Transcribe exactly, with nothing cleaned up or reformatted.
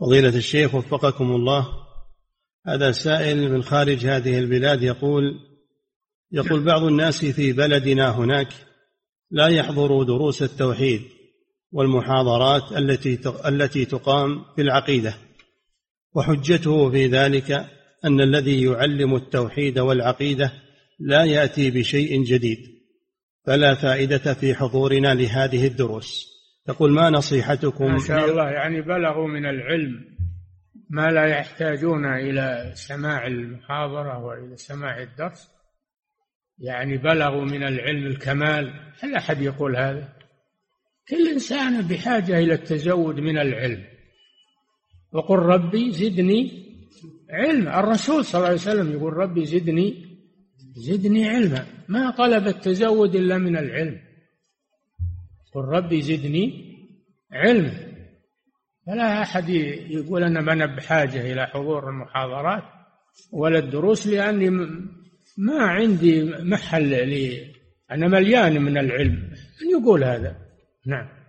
فضيلة الشيخ وفقكم الله، هذا سائل من خارج هذه البلاد يقول يقول بعض الناس في بلدنا هناك لا يحضروا دروس التوحيد والمحاضرات التي التي تقام في العقيدة، وحجته في ذلك أن الذي يعلم التوحيد والعقيدة لا يأتي بشيء جديد، فلا فائدة في حضورنا لهذه الدروس. يقول ما نصيحتكم؟ ما شاء الله، يعني بلغوا من العلم ما لا يحتاجون إلى سماع المحاضرة وإلى سماع الدرس، يعني بلغوا من العلم الكمال. هل أحد يقول هذا؟ كل إنسان بحاجة إلى التزود من العلم. وقل ربي زدني علم. الرسول صلى الله عليه وسلم يقول ربي زدني زدني علما، ما طلب التزود إلا من العلم. قل ربي زدني علما. فلا أحد يقول أنا ما أنا بحاجة إلى حضور المحاضرات ولا الدروس، لأني ما عندي محل لي، أنا مليان من العلم. من يقول هذا؟ نعم.